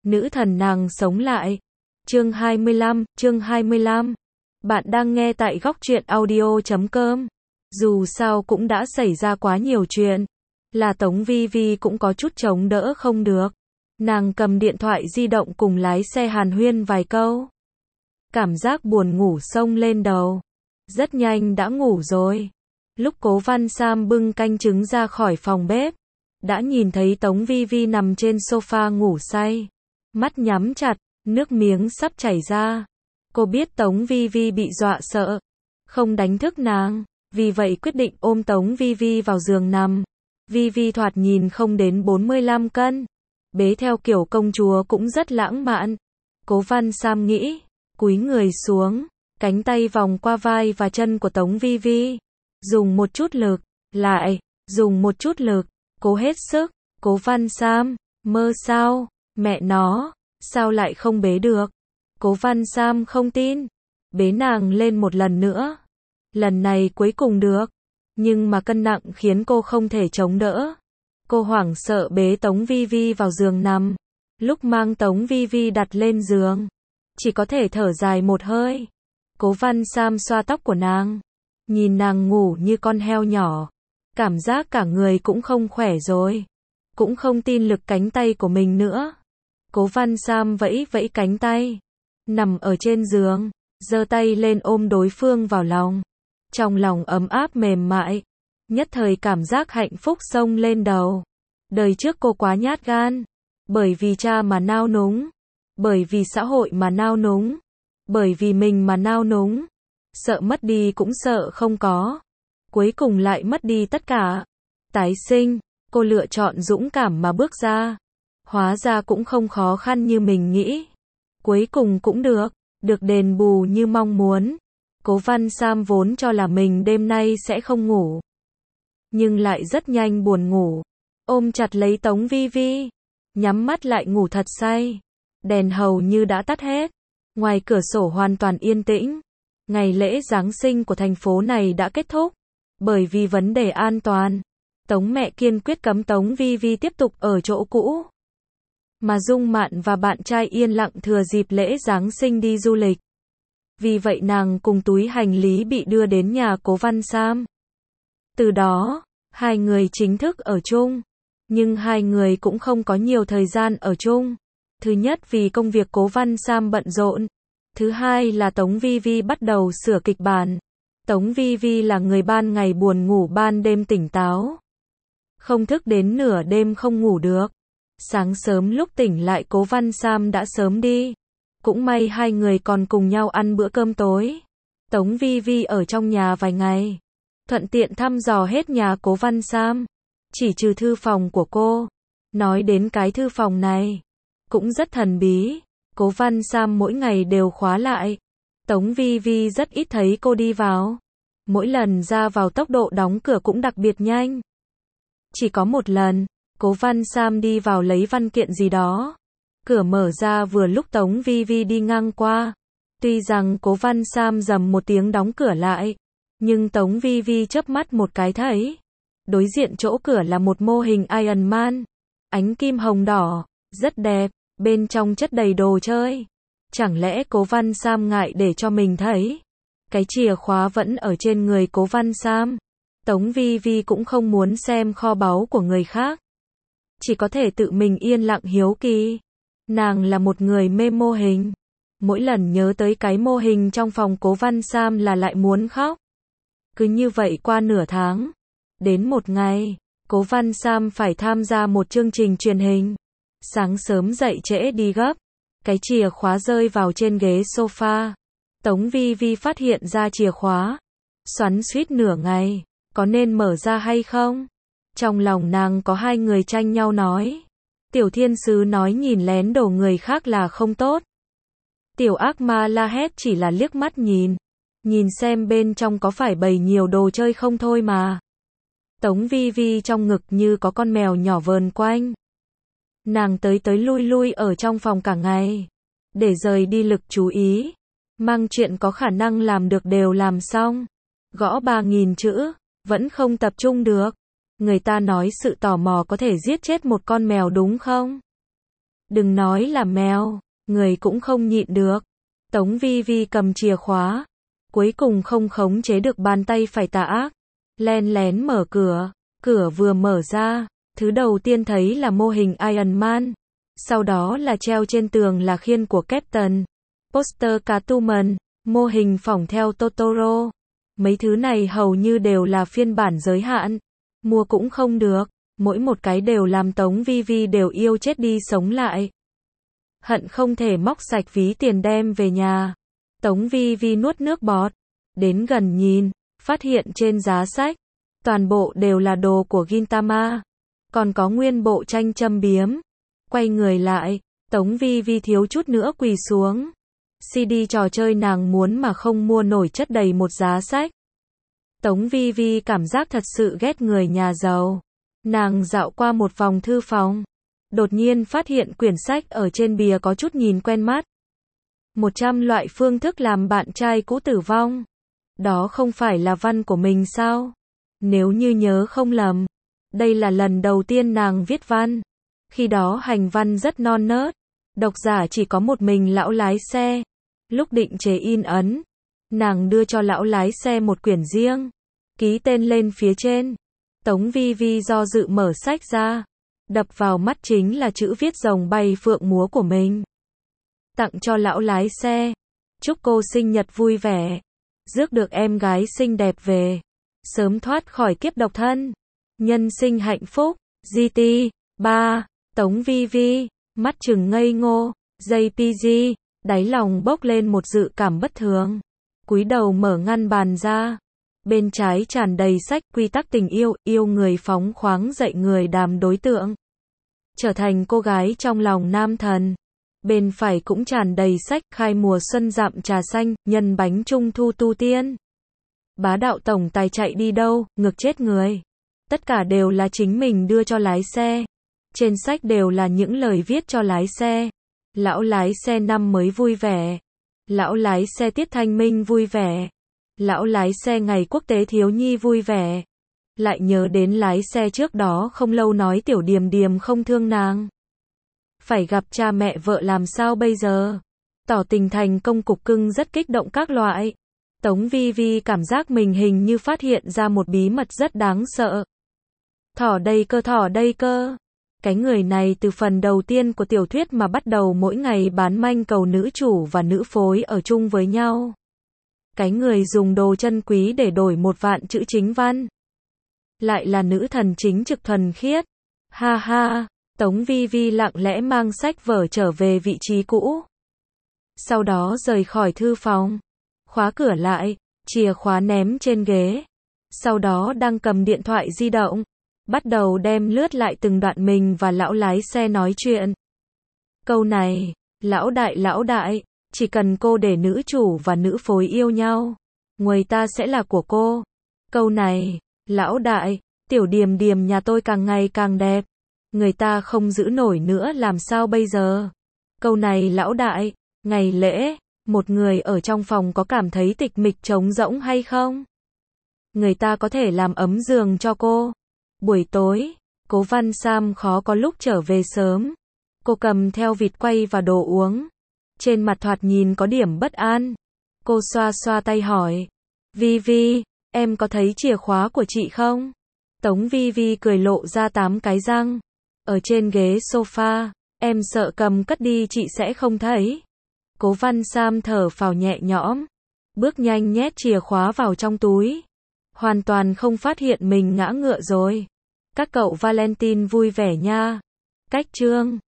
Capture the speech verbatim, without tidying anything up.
nữ thần nàng sống lại. Chương hai mươi lăm, chương hai mươi lăm. Bạn đang nghe tại góc truyện audio chấm com. Dù sao cũng đã xảy ra quá nhiều chuyện, là Tống Vi Vi cũng có chút chống đỡ không được. Nàng cầm điện thoại di động cùng lái xe hàn huyên vài câu. Cảm giác buồn ngủ xông lên đầu. Rất nhanh đã ngủ rồi. Lúc Cố Văn Sam bưng canh trứng ra khỏi phòng bếp, đã nhìn thấy Tống Vi Vi nằm trên sofa ngủ say. Mắt nhắm chặt, nước miếng sắp chảy ra. Cô biết Tống Vi Vi bị dọa sợ, không đánh thức nàng, vì vậy quyết định ôm Tống Vi Vi vào giường nằm. Vi Vi thoạt nhìn không đến bốn mươi lăm cân, bế theo kiểu công chúa cũng rất lãng mạn. Cố Văn Sam nghĩ, cúi người xuống, cánh tay vòng qua vai và chân của Tống Vi Vi, dùng một chút lực, lại, dùng một chút lực, cố hết sức. Cố Văn Sam, mơ sao, mẹ nó, sao lại không bế được? Cố Văn Sam không tin, bế nàng lên một lần nữa. Lần này cuối cùng được, nhưng mà cân nặng khiến cô không thể chống đỡ. Cô hoảng sợ bế Tống Vi Vi vào giường nằm. Lúc mang Tống Vi Vi đặt lên giường, chỉ có thể thở dài một hơi. Cố Văn Sam xoa tóc của nàng, nhìn nàng ngủ như con heo nhỏ, cảm giác cả người cũng không khỏe rồi, cũng không tin lực cánh tay của mình nữa. Cố Văn Sam vẫy vẫy cánh tay, nằm ở trên giường, giơ tay lên ôm đối phương vào lòng. Trong lòng ấm áp mềm mại, nhất thời cảm giác hạnh phúc xông lên đầu. Đời trước cô quá nhát gan, bởi vì cha mà nao núng, bởi vì xã hội mà nao núng, bởi vì mình mà nao núng. Sợ mất đi cũng sợ không có, cuối cùng lại mất đi tất cả. Tái sinh, cô lựa chọn dũng cảm mà bước ra. Hóa ra cũng không khó khăn như mình nghĩ. Cuối cùng cũng được, được đền bù như mong muốn. Cố Văn Sam vốn cho là mình đêm nay sẽ không ngủ, nhưng lại rất nhanh buồn ngủ. Ôm chặt lấy Tống Vi Vi, nhắm mắt lại ngủ thật say. Đèn hầu như đã tắt hết, ngoài cửa sổ hoàn toàn yên tĩnh. Ngày lễ Giáng sinh của thành phố này đã kết thúc. Bởi vì vấn đề an toàn, Tống mẹ kiên quyết cấm Tống Vi Vi tiếp tục ở chỗ cũ. Mà Dung Mạn và bạn trai yên lặng thừa dịp lễ Giáng sinh đi du lịch. Vì vậy nàng cùng túi hành lý bị đưa đến nhà Cố Văn Sam. Từ đó, hai người chính thức ở chung. Nhưng hai người cũng không có nhiều thời gian ở chung. Thứ nhất vì công việc Cố Văn Sam bận rộn. Thứ hai là Tống Vi Vi bắt đầu sửa kịch bản. Tống Vi Vi là người ban ngày buồn ngủ ban đêm tỉnh táo. Không thức đến nửa đêm không ngủ được. Sáng sớm lúc tỉnh lại Cố Văn Sam đã sớm đi. Cũng may hai người còn cùng nhau ăn bữa cơm tối. Tống Vi Vi ở trong nhà vài ngày, thuận tiện thăm dò hết nhà Cố Văn Sam, chỉ trừ thư phòng của cô. Nói đến cái thư phòng này, cũng rất thần bí. Cố Văn Sam mỗi ngày đều khóa lại. Tống Vi Vi rất ít thấy cô đi vào. Mỗi lần ra vào tốc độ đóng cửa cũng đặc biệt nhanh. Chỉ có một lần, Cố Văn Sam đi vào lấy văn kiện gì đó. Cửa mở ra vừa lúc Tống Vi Vi đi ngang qua. Tuy rằng Cố Văn Sam rầm một tiếng đóng cửa lại, nhưng Tống Vi Vi chớp mắt một cái thấy. Đối diện chỗ cửa là một mô hình Iron Man. Ánh kim hồng đỏ, rất đẹp, bên trong chất đầy đồ chơi. Chẳng lẽ Cố Văn Sam ngại để cho mình thấy? Cái chìa khóa vẫn ở trên người Cố Văn Sam. Tống Vi Vi cũng không muốn xem kho báu của người khác. Chỉ có thể tự mình yên lặng hiếu kỳ. Nàng là một người mê mô hình. Mỗi lần nhớ tới cái mô hình trong phòng Cố Văn Sam là lại muốn khóc. Cứ như vậy qua nửa tháng. Đến một ngày, Cố Văn Sam phải tham gia một chương trình truyền hình. Sáng sớm dậy trễ đi gấp. Cái chìa khóa rơi vào trên ghế sofa. Tống Vi Vi phát hiện ra chìa khóa. Xoắn xuýt nửa ngày, có nên mở ra hay không? Trong lòng nàng có hai người tranh nhau nói. Tiểu thiên sứ nói nhìn lén đồ người khác là không tốt. Tiểu ác ma la hét chỉ là liếc mắt nhìn. Nhìn xem bên trong có phải bày nhiều đồ chơi không thôi mà. Tống Vi Vi trong ngực như có con mèo nhỏ vờn quanh. Nàng tới tới lui lui ở trong phòng cả ngày. Để rời đi lực chú ý. Mang chuyện có khả năng làm được đều làm xong. Gõ ba nghìn chữ, vẫn không tập trung được. Người ta nói sự tò mò có thể giết chết một con mèo đúng không? Đừng nói là mèo, người cũng không nhịn được. Tống Vi Vi cầm chìa khóa, cuối cùng không khống chế được bàn tay phải tà ác, len lén mở cửa. Cửa vừa mở ra, thứ đầu tiên thấy là mô hình Iron Man, sau đó là treo trên tường là khiên của Captain, poster Catwoman, mô hình phỏng theo Totoro. Mấy thứ này hầu như đều là phiên bản giới hạn, mua cũng không được, mỗi một cái đều làm Tống Vi Vi đều yêu chết đi sống lại. Hận không thể móc sạch ví tiền đem về nhà. Tống Vi Vi nuốt nước bọt, đến gần nhìn, phát hiện trên giá sách, toàn bộ đều là đồ của Gintama, còn có nguyên bộ tranh châm biếm. Quay người lại, Tống Vi Vi thiếu chút nữa quỳ xuống. xê đê trò chơi nàng muốn mà không mua nổi chất đầy một giá sách. Tống Vi Vi cảm giác thật sự ghét người nhà giàu. Nàng dạo qua một vòng thư phòng, đột nhiên phát hiện quyển sách ở trên bìa có chút nhìn quen mắt. một trăm loại phương thức làm bạn trai cũ tử vong. Đó không phải là văn của mình sao? Nếu như nhớ không lầm, đây là lần đầu tiên nàng viết văn. Khi đó hành văn rất non nớt, độc giả chỉ có một mình lão lái xe. Lúc định chế in ấn, nàng đưa cho lão lái xe một quyển riêng, ký tên lên phía trên. Tống Vi Vi do dự mở sách ra, đập vào mắt chính là chữ viết rồng bay phượng múa của mình. Tặng cho lão lái xe, chúc cô sinh nhật vui vẻ, rước được em gái xinh đẹp về, sớm thoát khỏi kiếp độc thân, nhân sinh hạnh phúc. giê tê ba, Tống Vi Vi, mắt trừng ngây ngô, giây pê giê, đáy lòng bốc lên một dự cảm bất thường. Cúi đầu mở ngăn bàn ra, bên trái tràn đầy sách quy tắc tình yêu, yêu người phóng khoáng dạy người đàm đối tượng, trở thành cô gái trong lòng nam thần. Bên phải cũng tràn đầy sách khai mùa xuân dặm trà xanh, nhân bánh trung thu tu tiên. Bá đạo tổng tài chạy đi đâu, ngược chết người. Tất cả đều là chính mình đưa cho lái xe. Trên sách đều là những lời viết cho lái xe. Lão lái xe năm mới vui vẻ. Lão lái xe tiết thanh minh vui vẻ. Lão lái xe ngày quốc tế thiếu nhi vui vẻ. Lại nhớ đến lái xe trước đó không lâu nói tiểu Điềm Điềm không thương nàng. Phải gặp cha mẹ vợ làm sao bây giờ? Tỏ tình thành công cục cưng rất kích động các loại. Tống Vi Vi cảm giác mình hình như phát hiện ra một bí mật rất đáng sợ. Thỏ đây cơ, thỏ đây cơ. Cái người này từ phần đầu tiên của tiểu thuyết mà bắt đầu mỗi ngày bán manh cầu nữ chủ và nữ phối ở chung với nhau. Cái người dùng đồ chân quý để đổi một vạn chữ chính văn. Lại là nữ thần chính trực thuần khiết. Ha ha, Tống Vi Vi lặng lẽ mang sách vở trở về vị trí cũ. Sau đó rời khỏi thư phòng, khóa cửa lại, chìa khóa ném trên ghế. Sau đó đang cầm điện thoại di động, bắt đầu đem lướt lại từng đoạn mình và lão lái xe nói chuyện. Câu này, lão đại lão đại, chỉ cần cô để nữ chủ và nữ phối yêu nhau, người ta sẽ là của cô. Câu này, lão đại, tiểu Điềm Điềm nhà tôi càng ngày càng đẹp, người ta không giữ nổi nữa làm sao bây giờ? Câu này lão đại, ngày lễ, một người ở trong phòng có cảm thấy tịch mịch trống rỗng hay không? Người ta có thể làm ấm giường cho cô. Buổi tối, Cố Văn Sam khó có lúc trở về sớm. Cô cầm theo vịt quay và đồ uống. Trên mặt thoạt nhìn có điểm bất an. Cô xoa xoa tay hỏi. Vi Vi, em có thấy chìa khóa của chị không? Tống Vi Vi cười lộ ra tám cái răng. Ở trên ghế sofa, em sợ cầm cất đi chị sẽ không thấy. Cố Văn Sam thở phào nhẹ nhõm. Bước nhanh nhét chìa khóa vào trong túi. Hoàn toàn không phát hiện mình ngã ngựa rồi. Các cậu Valentine vui vẻ nha. Cách chương